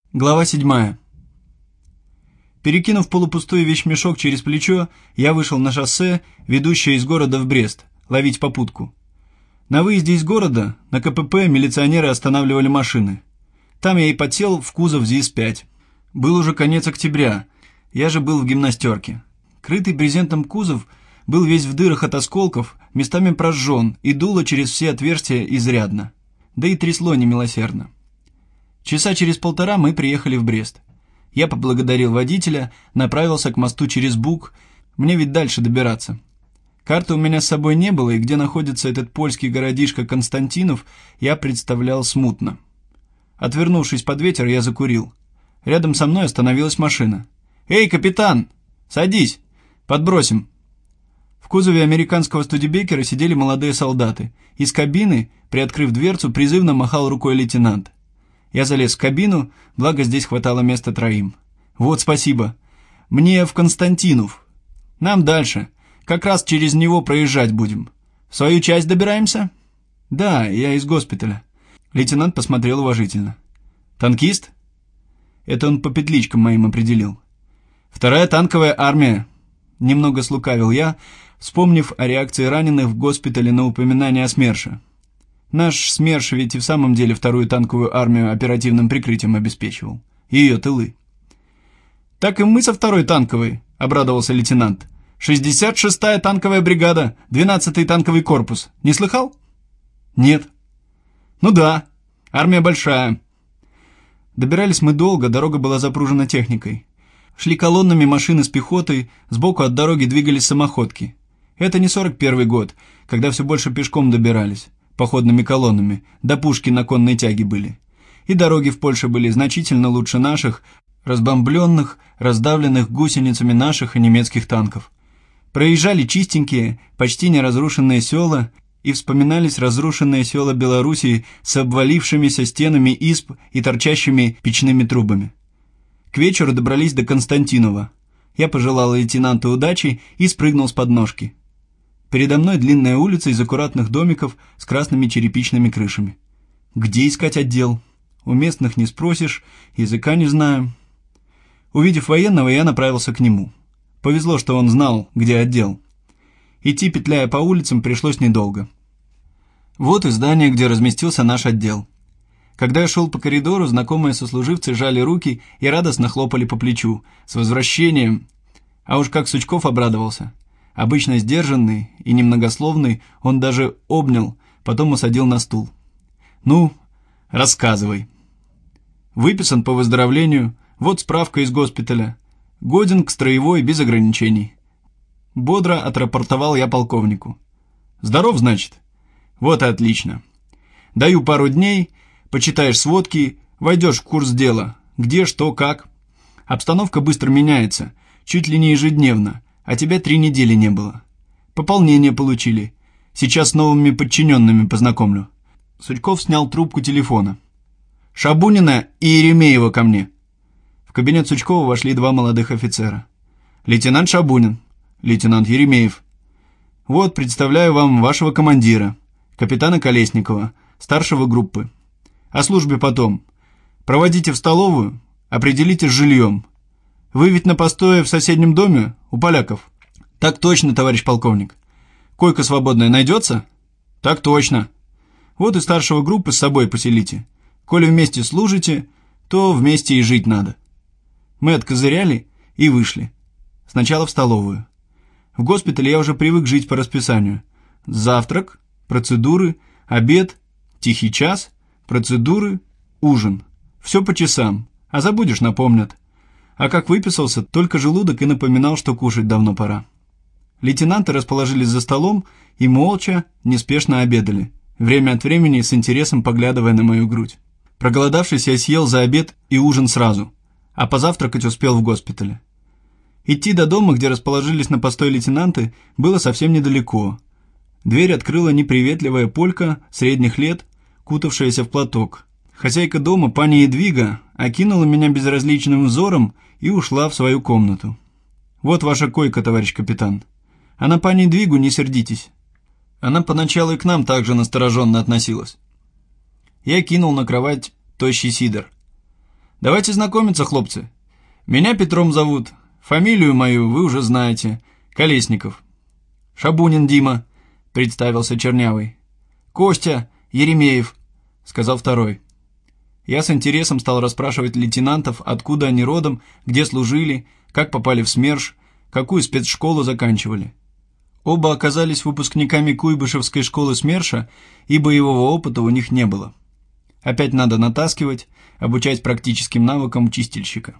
Глава 7. Перекинув полупустой вещмешок через плечо, я вышел на шоссе, ведущее из города в Брест, ловить попутку. На выезде из города на КПП милиционеры останавливали машины. Там я и подсел в кузов ЗИС-5. Был уже конец октября, я же был в гимнастерке. Крытый брезентом кузов был весь в дырах от осколков, местами прожжен и дуло через все отверстия изрядно. Да и трясло немилосердно. Часа через полтора мы приехали в Брест. Я поблагодарил водителя, направился к мосту через Буг. Мне ведь дальше добираться. Карты у меня с собой не было, и где находится этот польский городишко Константинов, я представлял смутно. Отвернувшись под ветер, я закурил. Рядом со мной остановилась машина. «Эй, капитан! Садись! Подбросим!» В кузове американского студебекера сидели молодые солдаты. Из кабины, приоткрыв дверцу, призывно махал рукой лейтенант. Я залез в кабину, благо здесь хватало места троим. «Вот спасибо. Мне в Константинов. Нам дальше. Как раз через него проезжать будем. В свою часть добираемся?» «Да, я из госпиталя». Лейтенант посмотрел уважительно. «Танкист?» Это он по петличкам моим определил. «Вторая танковая армия». Немного слукавил я, вспомнив о реакции раненых в госпитале на упоминание о СМЕРШе. Наш СМЕРШ ведь и в самом деле вторую танковую армию оперативным прикрытием обеспечивал. Ее тылы. «Так и мы со второй танковой», — обрадовался лейтенант. «66-я танковая бригада, 12-й танковый корпус. Не слыхал?» «Нет». «Ну да, армия большая». Добирались мы долго, дорога была запружена техникой. Шли колоннами машины с пехотой, сбоку от дороги двигались самоходки. Это не 41-й год, когда все больше пешком добирались. Походными колоннами, до пушки на конной тяге были. И дороги в Польше были значительно лучше наших, разбомбленных, раздавленных гусеницами наших и немецких танков. Проезжали чистенькие, почти неразрушенные села, и вспоминались разрушенные села Белоруссии с обвалившимися стенами изб и торчащими печными трубами. К вечеру добрались до Константинова. Я пожелал лейтенанту удачи и спрыгнул с подножки. Передо мной длинная улица из аккуратных домиков с красными черепичными крышами. Где искать отдел? У местных не спросишь, языка не знаю. Увидев военного, я направился к нему. Повезло, что он знал, где отдел. Идти, петляя по улицам, пришлось недолго. Вот и здание, где разместился наш отдел. Когда я шел по коридору, знакомые сослуживцы жали руки и радостно хлопали по плечу. С возвращением! А уж как Сучков обрадовался. Обычно сдержанный и немногословный, он даже обнял, потом усадил на стул. «Ну, рассказывай». «Выписан по выздоровлению, вот справка из госпиталя. Годен к строевой без ограничений». Бодро отрапортовал я полковнику. «Здоров, значит?» «Вот и отлично. Даю пару дней, почитаешь сводки, войдешь в курс дела, где, что, как. Обстановка быстро меняется, чуть ли не ежедневно. А тебя 3 недели не было. Пополнение получили. Сейчас с новыми подчиненными познакомлю». Сучков снял трубку телефона. «Шабунина и Еремеева ко мне». В кабинет Сучкова вошли 2 молодых офицера. «Лейтенант Шабунин, лейтенант Еремеев. Вот, представляю вам вашего командира, капитана Колесникова, старшего группы. О службе потом. Проводите в столовую, определите с жильем. Вы ведь на постое в соседнем доме, у поляков?» «Так точно, товарищ полковник». «Койка свободная найдется?» «Так точно». «Вот и старшего группы с собой поселите. Коли вместе служите, то вместе и жить надо». Мы откозыряли и вышли. Сначала в столовую. В госпитале я уже привык жить по расписанию. Завтрак, процедуры, обед, тихий час, процедуры, ужин. Все по часам, а забудешь — напомнят. А как выписался, только желудок и напоминал, что кушать давно пора. Лейтенанты расположились за столом и молча, неспешно обедали, время от времени с интересом поглядывая на мою грудь. Проголодавшись, я съел за обед и ужин сразу, а позавтракать успел в госпитале. Идти до дома, где расположились на постой лейтенанты, было совсем недалеко. Дверь открыла неприветливая полька средних лет, кутавшаяся в платок. Хозяйка дома, пани Едвига, окинула меня безразличным взором и ушла в свою комнату. «Вот ваша койка, товарищ капитан. А на пани Едвигу не сердитесь». Она поначалу и к нам также настороженно относилась. Я кинул на кровать тощий сидор. «Давайте знакомиться, хлопцы. Меня Петром зовут. Фамилию мою вы уже знаете. Колесников». «Шабунин Дима», — представился Чернявый. «Костя Еремеев», — сказал второй. Я с интересом стал расспрашивать лейтенантов, откуда они родом, где служили, как попали в СМЕРШ, какую спецшколу заканчивали. Оба оказались выпускниками Куйбышевской школы СМЕРШа, и боевого опыта у них не было. Опять надо натаскивать, обучать практическим навыкам чистильщика.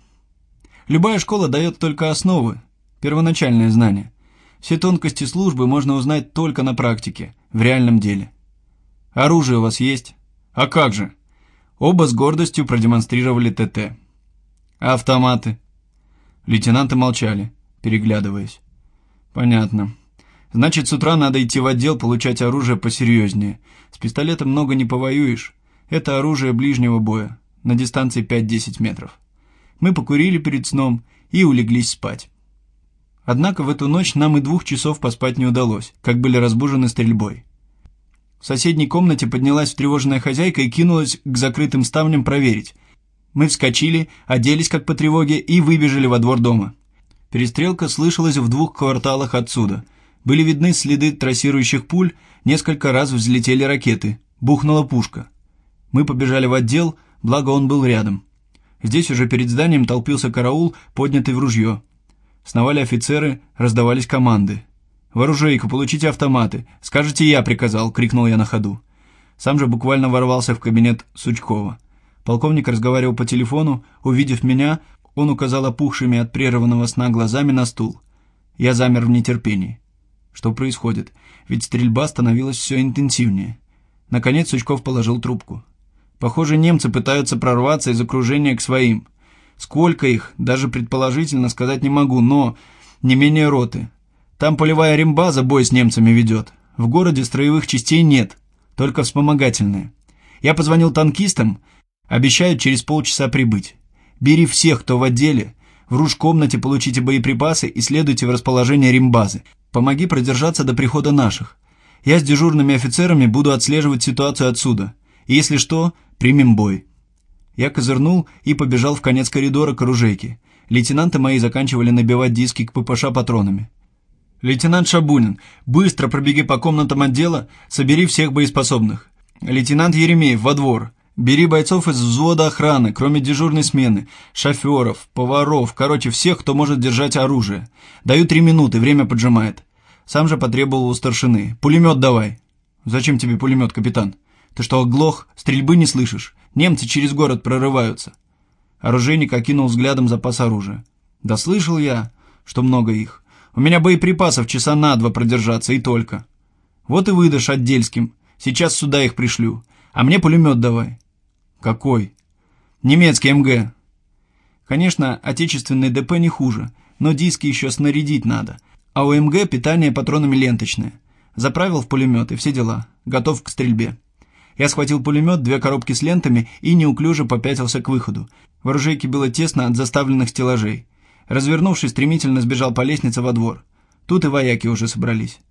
Любая школа дает только основы, первоначальные знания. Все тонкости службы можно узнать только на практике, в реальном деле. Оружие у вас есть? А как же? Оба с гордостью продемонстрировали ТТ. А автоматы? Лейтенанты молчали, переглядываясь. Понятно. Значит, с утра надо идти в отдел получать оружие посерьезнее. С пистолетом много не повоюешь. Это оружие ближнего боя, на дистанции 5-10 метров. Мы покурили перед сном и улеглись спать. Однако в эту ночь нам и 2 часов поспать не удалось, как были разбужены стрельбой. В соседней комнате поднялась встревоженная хозяйка и кинулась к закрытым ставням проверить. Мы вскочили, оделись как по тревоге и выбежали во двор дома. Перестрелка слышалась в 2 кварталах отсюда. Были видны следы трассирующих пуль, несколько раз взлетели ракеты, бухнула пушка. Мы побежали в отдел, благо он был рядом. Здесь уже перед зданием толпился караул, поднятый в ружье. Сновали офицеры, раздавались команды. «В оружейку, получите автоматы! Скажете, я приказал!» — крикнул я на ходу. Сам же буквально ворвался в кабинет Сучкова. Полковник разговаривал по телефону. Увидев меня, он указал опухшими от прерванного сна глазами на стул. Я замер в нетерпении. Что происходит? Ведь стрельба становилась все интенсивнее. Наконец Сучков положил трубку. Похоже, немцы пытаются прорваться из окружения к своим. Сколько их, даже предположительно сказать не могу, но не менее роты. Там полевая рембаза бой с немцами ведет. В городе строевых частей нет, только вспомогательные. Я позвонил танкистам, обещают через полчаса прибыть. Бери всех, кто в отделе, в ружкомнате получите боеприпасы и следуйте в расположение рембазы. Помоги продержаться до прихода наших. Я с дежурными офицерами буду отслеживать ситуацию отсюда. И если что, примем бой. Я козырнул и побежал в конец коридора к оружейке. Лейтенанты мои заканчивали набивать диски к ППШ патронами. «Лейтенант Шабунин, быстро пробеги по комнатам отдела, собери всех боеспособных. Лейтенант Еремеев, во двор. Бери бойцов из взвода охраны, кроме дежурной смены, шоферов, поваров, короче, всех, кто может держать оружие. Даю 3 минуты, время поджимает». Сам же потребовал у старшины. «Пулемет давай». «Зачем тебе пулемет, капитан? Ты что, оглох? Стрельбы не слышишь? Немцы через город прорываются». Оружейник окинул взглядом запас оружия. «Да слышал я, что много их. У меня боеприпасов часа на 2 продержаться и только. Вот и выдашь отдельским. Сейчас сюда их пришлю. А мне пулемет давай». «Какой?» «Немецкий МГ». Конечно, отечественный ДП не хуже, но диски еще снарядить надо. А у МГ питание патронами ленточное. Заправил в пулемет и все дела. Готов к стрельбе. Я схватил пулемет, 2 коробки с лентами и неуклюже попятился к выходу. В оружейке было тесно от заставленных стеллажей. Развернувшись, стремительно сбежал по лестнице во двор. Тут и вояки уже собрались.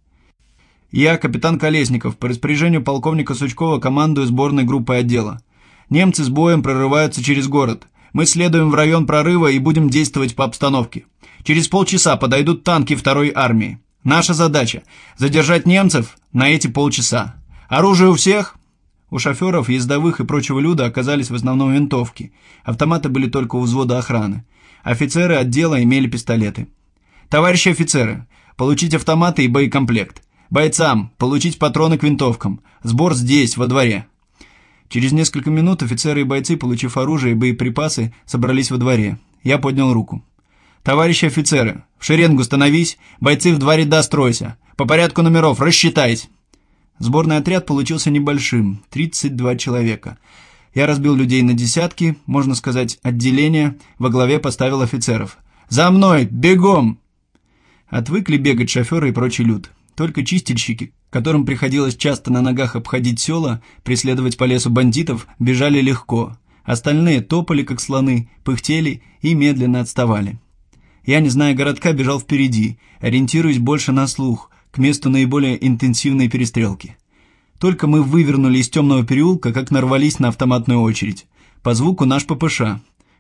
«Я, капитан Колесников, по распоряжению полковника Сучкова командую сборной группой отдела. Немцы с боем прорываются через город. Мы следуем в район прорыва и будем действовать по обстановке. Через полчаса подойдут танки 2-й армии. Наша задача – задержать немцев на эти полчаса. Оружие у всех?» У шоферов, ездовых и прочего люда оказались в основном винтовки. Автоматы были только у взвода охраны. Офицеры отдела имели пистолеты. «Товарищи офицеры, получить автоматы и боекомплект. Бойцам получить патроны к винтовкам. Сбор здесь, во дворе». Через несколько минут офицеры и бойцы, получив оружие и боеприпасы, собрались во дворе. Я поднял руку. «Товарищи офицеры, в шеренгу становись, бойцы в 2 ряда стройся. По порядку номеров рассчитать». Сборный отряд получился небольшим, 32 человека. Я разбил людей на десятки, можно сказать, отделения, во главе поставил офицеров. «За мной! Бегом!» Отвыкли бегать шоферы и прочий люд. Только чистильщики, которым приходилось часто на ногах обходить села, преследовать по лесу бандитов, бежали легко. Остальные топали, как слоны, пыхтели и медленно отставали. Я, не зная городка, бежал впереди, ориентируясь больше на слух, к месту наиболее интенсивной перестрелки. Только мы вывернули из темного переулка, как нарвались на автоматную очередь. По звуку наш ППШ.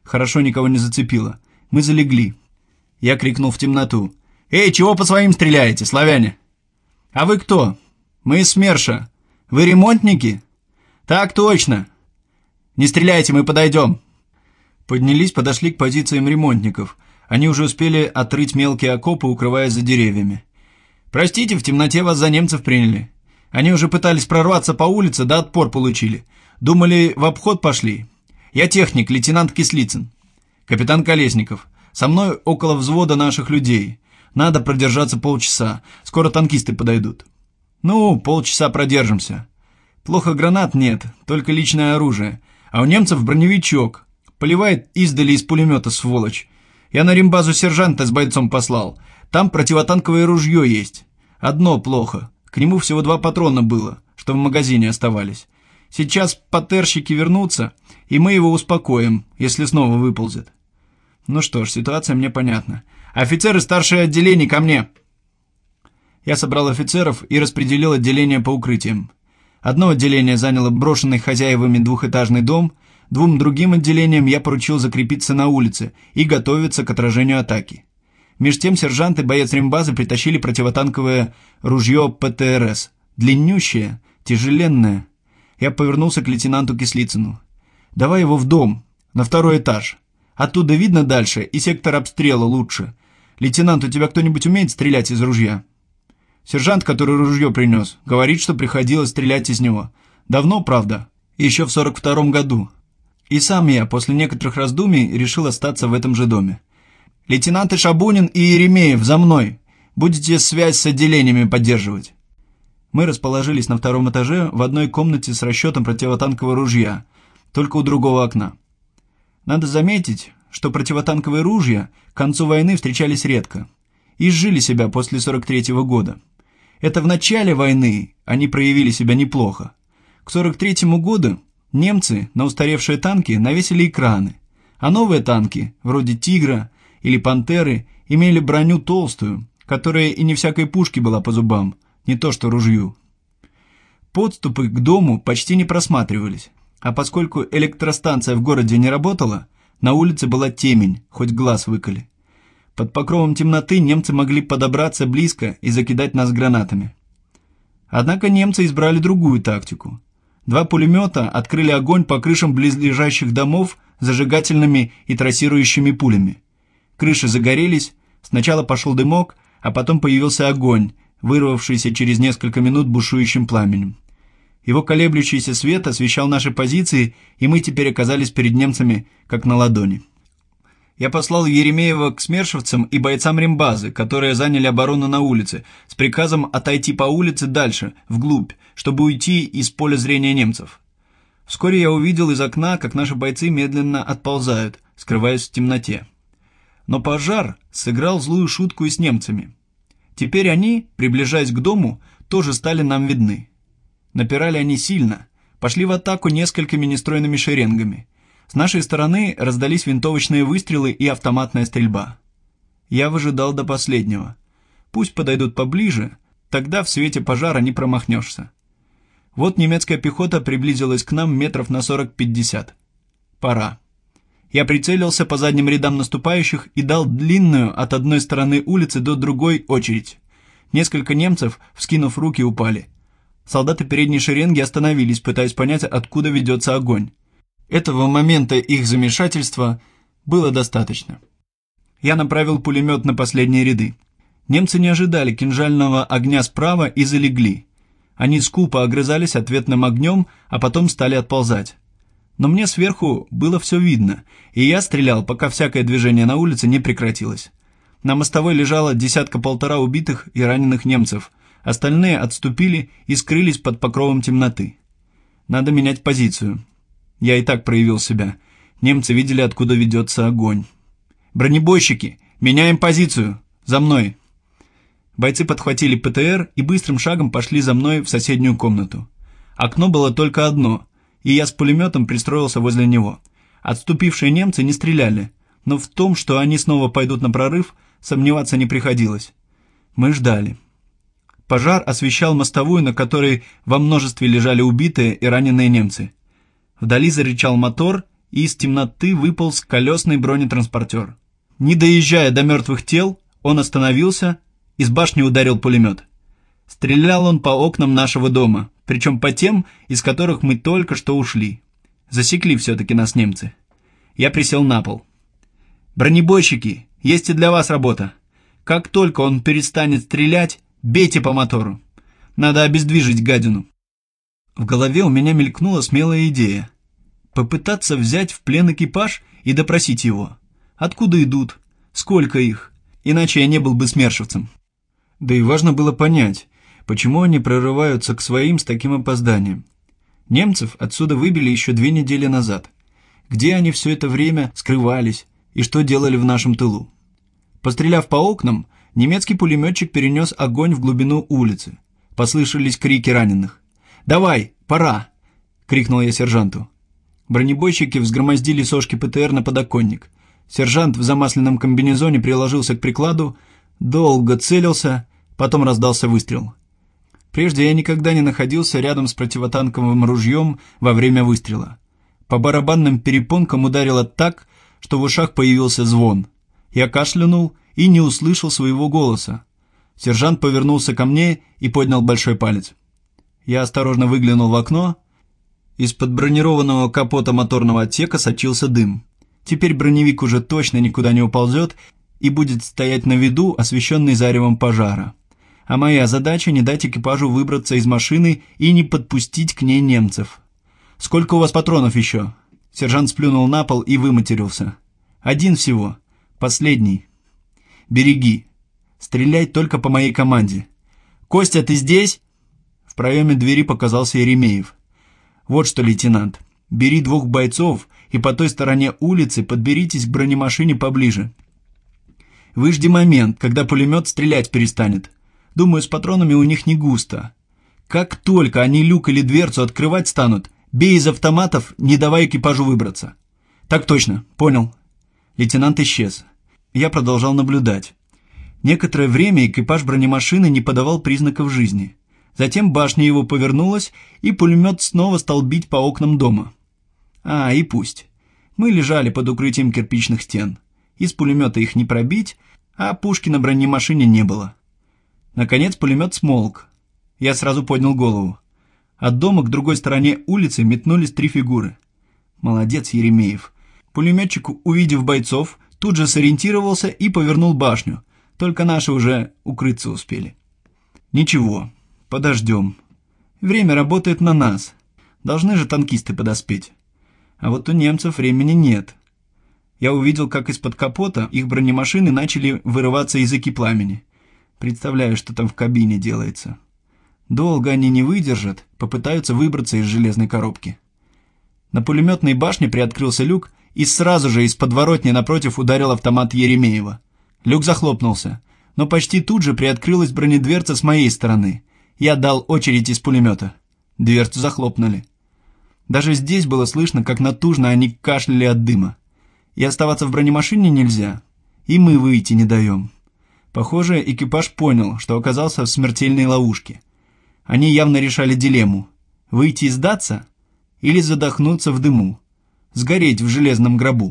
Хорошо никого не зацепило. Мы залегли. Я крикнул в темноту. «Эй, чего по своим стреляете, славяне?» «А вы кто?» «Мы из СМЕРШа. Вы ремонтники?» «Так точно!» «Не стреляйте, мы подойдем!» Поднялись, подошли к позициям ремонтников. Они уже успели отрыть мелкие окопы, укрываясь за деревьями. «Простите, в темноте вас за немцев приняли. Они уже пытались прорваться по улице, да отпор получили. Думали, в обход пошли. Я техник, лейтенант Кислицын. Капитан Колесников. Со мной около взвода наших людей. Надо продержаться полчаса. Скоро танкисты подойдут». «Ну, полчаса продержимся. Плохо гранат нет, только личное оружие. А у немцев броневичок. Поливает издали из пулемета, сволочь. Я на рембазу сержанта с бойцом послал. Там противотанковое ружье есть. Одно плохо. К нему всего 2 патрона было, что в магазине оставались. Сейчас патерщики вернутся, и мы его успокоим, если снова выползет». Ну что ж, ситуация мне понятна. «Офицеры старшее отделение, ко мне!» Я собрал офицеров и распределил отделение по укрытиям. Одно отделение заняло брошенный хозяевами 2-этажный дом, 2 другим отделениям я поручил закрепиться на улице и готовиться к отражению атаки. Меж тем сержант и боец рембазы притащили противотанковое ружье ПТРС. Длиннющее, тяжеленное. Я повернулся к лейтенанту Кислицыну. «Давай его в дом, на 2-й этаж. Оттуда видно дальше, и сектор обстрела лучше. Лейтенант, у тебя кто-нибудь умеет стрелять из ружья?» Сержант, который ружье принес, говорит, что приходилось стрелять из него. Давно, правда, еще в 42-м году. И сам я, после некоторых раздумий, решил остаться в этом же доме. «Лейтенанты Шабунин и Еремеев, за мной! Будете связь с отделениями поддерживать». Мы расположились на 2-м этаже в одной комнате с расчетом противотанкового ружья, только у другого окна. Надо заметить, что противотанковые ружья к концу войны встречались редко. Изжили себя после 43-го года. Это в начале войны они проявили себя неплохо. К 43-му году немцы на устаревшие танки навесили экраны, а новые танки, вроде «Тигра» или «Пантеры», имели броню толстую, которая и не всякой пушке была по зубам, не то что ружью. Подступы к дому почти не просматривались, а поскольку электростанция в городе не работала, на улице была темень, хоть глаз выколи. Под покровом темноты немцы могли подобраться близко и закидать нас гранатами. Однако немцы избрали другую тактику. 2 пулемета открыли огонь по крышам близлежащих домов зажигательными и трассирующими пулями. Крыши загорелись, сначала пошел дымок, а потом появился огонь, вырвавшийся через несколько минут бушующим пламенем. Его колеблющийся свет освещал наши позиции, и мы теперь оказались перед немцами как на ладони. Я послал Еремеева к смершевцам и бойцам рембазы, которые заняли оборону на улице, с приказом отойти по улице дальше, вглубь, чтобы уйти из поля зрения немцев. Вскоре я увидел из окна, как наши бойцы медленно отползают, скрываясь в темноте. Но пожар сыграл злую шутку и с немцами. Теперь они, приближаясь к дому, тоже стали нам видны. Напирали они сильно, пошли в атаку несколькими нестройными шеренгами. С нашей стороны раздались винтовочные выстрелы и автоматная стрельба. Я выжидал до последнего. Пусть подойдут поближе, тогда в свете пожара не промахнешься. Вот немецкая пехота приблизилась к нам метров на 40-50. Пора. Я прицелился по задним рядам наступающих и дал длинную от одной стороны улицы до другой очередь. Несколько немцев, вскинув руки, упали. Солдаты передней шеренги остановились, пытаясь понять, откуда ведется огонь. Этого момента их замешательства было достаточно. Я направил пулемет на последние ряды. Немцы не ожидали кинжального огня справа и залегли. Они скупо огрызались ответным огнем, а потом стали отползать. Но мне сверху было все видно, и я стрелял, пока всякое движение на улице не прекратилось. На мостовой лежало 10-1.5 убитых и раненых немцев. Остальные отступили и скрылись под покровом темноты. Надо менять позицию. Я и так проявил себя. Немцы видели, откуда ведется огонь. «Бронебойщики! Меняем позицию! За мной!» Бойцы подхватили ПТР и быстрым шагом пошли за мной в соседнюю комнату. Окно было только одно, и я с пулеметом пристроился возле него. Отступившие немцы не стреляли, но в том, что они снова пойдут на прорыв, сомневаться не приходилось. Мы ждали. Пожар освещал мостовую, на которой во множестве лежали убитые и раненые немцы. Вдали зарычал мотор, и из темноты выполз колесный бронетранспортер. Не доезжая до мертвых тел, он остановился, из башни ударил пулемет. Стрелял он по окнам нашего дома, причем по тем, из которых мы только что ушли. Засекли все-таки нас немцы. Я присел на пол. «Бронебойщики, есть и для вас работа. Как только он перестанет стрелять, бейте по мотору. Надо обездвижить гадину». В голове у меня мелькнула смелая идея. Попытаться взять в плен экипаж и допросить его. Откуда идут? Сколько их? Иначе я не был бы смершевцем. Да и важно было понять, почему они прорываются к своим с таким опозданием. Немцев отсюда выбили еще 2 недели назад. Где они все это время скрывались и что делали в нашем тылу? Постреляв по окнам, немецкий пулеметчик перенес огонь в глубину улицы. Послышались крики раненых. «Давай, пора!» — крикнул я сержанту. Бронебойщики взгромоздили сошки ПТР на подоконник. Сержант в замасленном комбинезоне приложился к прикладу, долго целился, потом раздался выстрел. Прежде я никогда не находился рядом с противотанковым ружьем во время выстрела. По барабанным перепонкам ударило так, что в ушах появился звон. Я кашлянул и не услышал своего голоса. Сержант повернулся ко мне и поднял большой палец. Я осторожно выглянул в окно. Из-под бронированного капота моторного отсека сочился дым. Теперь броневик уже точно никуда не уползет и будет стоять на виду, освещенный заревом пожара. А моя задача — не дать экипажу выбраться из машины и не подпустить к ней немцев. «Сколько у вас патронов еще?» Сержант сплюнул на пол и выматерился. «1 всего. Последний. Береги. Стреляй только по моей команде. Костя, ты здесь?» В проеме двери показался Еремеев. «Вот что, лейтенант, бери 2 бойцов и по той стороне улицы подберитесь к бронемашине поближе. Выжди момент, когда пулемет стрелять перестанет. Думаю, с патронами у них не густо. Как только они люк или дверцу открывать станут, бей из автоматов, не давая экипажу выбраться». «Так точно, понял». Лейтенант исчез. Я продолжал наблюдать. Некоторое время экипаж бронемашины не подавал признаков жизни. Затем башня его повернулась, и пулемет снова стал бить по окнам дома. И пусть. Мы лежали под укрытием кирпичных стен. Из пулемета их не пробить, а пушки на бронемашине не было. Наконец пулемет смолк. Я сразу поднял голову. От дома к другой стороне улицы метнулись 3 фигуры. Молодец, Еремеев. Пулеметчик, увидев бойцов, тут же сориентировался и повернул башню. Только наши уже укрыться успели. Ничего, подождем. Время работает на нас. Должны же танкисты подоспеть. А вот у немцев времени нет. Я увидел, как из-под капота их бронемашины начали вырываться языки пламени. Представляю, что там в кабине делается. Долго они не выдержат, попытаются выбраться из железной коробки. На пулеметной башне приоткрылся люк, и сразу же из подворотни напротив ударил автомат Еремеева. Люк захлопнулся, но почти тут же приоткрылась бронедверца с моей стороны. Я дал очередь из пулемета. Дверцу захлопнули. Даже здесь было слышно, как натужно они кашляли от дыма. И оставаться в бронемашине нельзя, и мы выйти не даем. Похоже, экипаж понял, что оказался в смертельной ловушке. Они явно решали дилемму – выйти и сдаться или задохнуться в дыму, сгореть в железном гробу.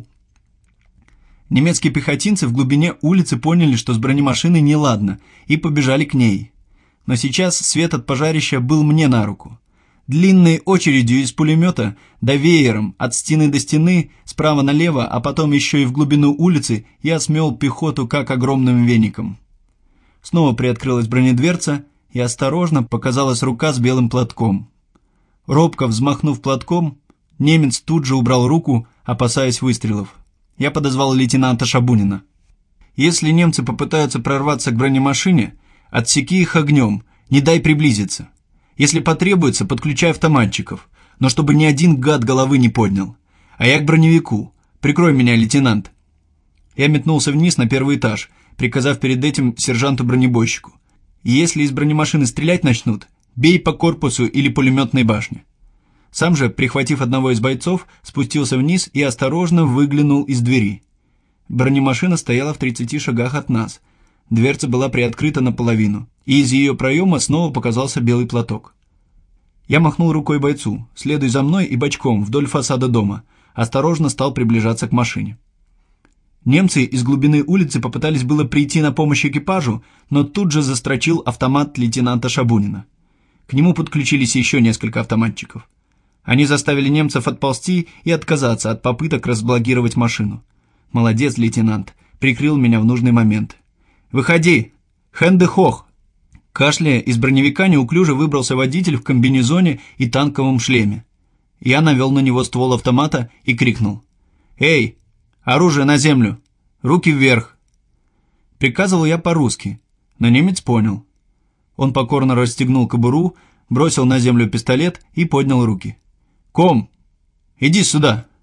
Немецкие пехотинцы в глубине улицы поняли, что с бронемашиной неладно, и побежали к ней. Но сейчас свет от пожарища был мне на руку. Длинной очередью из пулемета, да веером, от стены до стены, справа налево, а потом еще и в глубину улицы, я смел пехоту как огромным веником. Снова приоткрылась бронедверца, и осторожно показалась рука с белым платком. Робко взмахнув платком, немец тут же убрал руку, опасаясь выстрелов. Я подозвал лейтенанта Шабунина. «Если немцы попытаются прорваться к бронемашине, отсеки их огнем, не дай приблизиться. Если потребуется, подключай автоматчиков, но чтобы ни один гад головы не поднял. А я к броневику. Прикрой меня, лейтенант». Я метнулся вниз на 1-й этаж, приказав перед этим сержанту-бронебойщику. «Если из бронемашины стрелять начнут, бей по корпусу или пулеметной башне». Сам же, прихватив одного из бойцов, спустился вниз и осторожно выглянул из двери. Бронемашина стояла в 30 шагах от нас. Дверца была приоткрыта наполовину, и из ее проема снова показался белый платок. Я махнул рукой бойцу: «Следуй за мной и бочком вдоль фасада дома, осторожно стал приближаться к машине. Немцы из глубины улицы попытались было прийти на помощь экипажу, но тут же застрочил автомат лейтенанта Шабунина. К нему подключились еще несколько автоматчиков. Они заставили немцев отползти и отказаться от попыток разблокировать машину. Молодец, лейтенант, прикрыл меня в нужный момент. «Выходи! Хэнде хох!» Кашляя, из броневика неуклюже выбрался водитель в комбинезоне и танковом шлеме. Я навел на него ствол автомата и крикнул: «Эй, оружие на землю! Руки вверх!» Приказывал я по-русски, но немец понял. Он покорно расстегнул кобуру, бросил на землю пистолет и поднял руки. «Ком, иди сюда!»